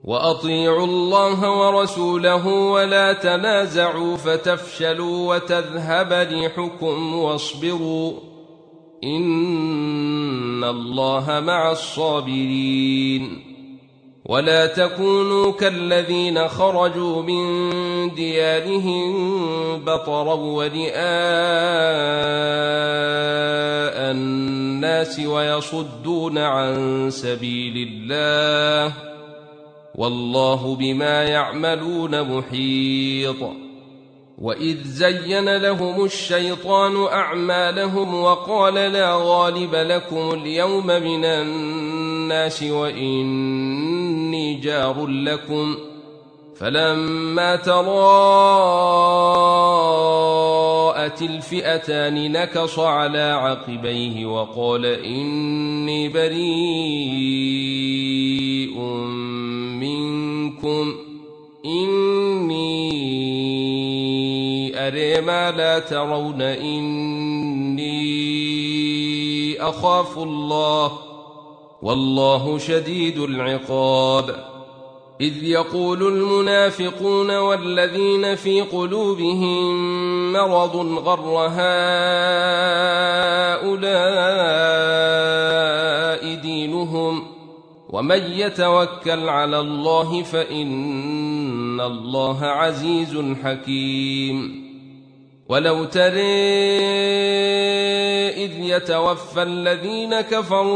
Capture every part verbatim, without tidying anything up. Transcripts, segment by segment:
وأطيعوا الله ورسوله ولا تنازعوا فتفشلوا وتذهب ريحكم واصبروا إن الله مع الصابرين. ولا تكونوا كالذين خرجوا من ديارهم بطرا ورئاء الناس ويصدون عن سبيل الله والله بما يعملون محيط. وإذ زين لهم الشيطان أعمالهم وقال لا غالب لكم اليوم من الناس وإني جار لكم فلما تراءت الفئتان نكص على عقبيه وقال إني بريء منكم إني أرى ما لا ترون إني أخاف الله والله شديد العقاب. إذ يقول المنافقون والذين في قلوبهم مرض غر هؤلاء دينهم ومن يتوكل على الله فإن الله عزيز حكيم. ولو ترى إذ يتوفى الذين كفروا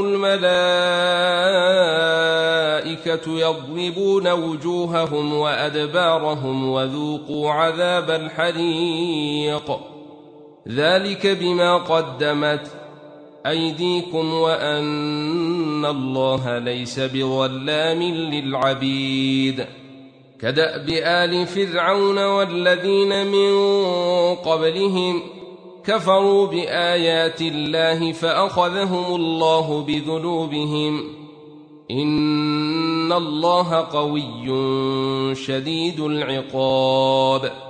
الملائكة يضربون وجوههم وأدبارهم وذوقوا عذاب الحريق ذلك بما قدمت أيديكم وأن الله ليس بظلام للعبيد. كدأب آل فرعون والذين من قبلهم كفروا بآيات الله فأخذهم الله بذنوبهم إن الله قوي شديد العقاب.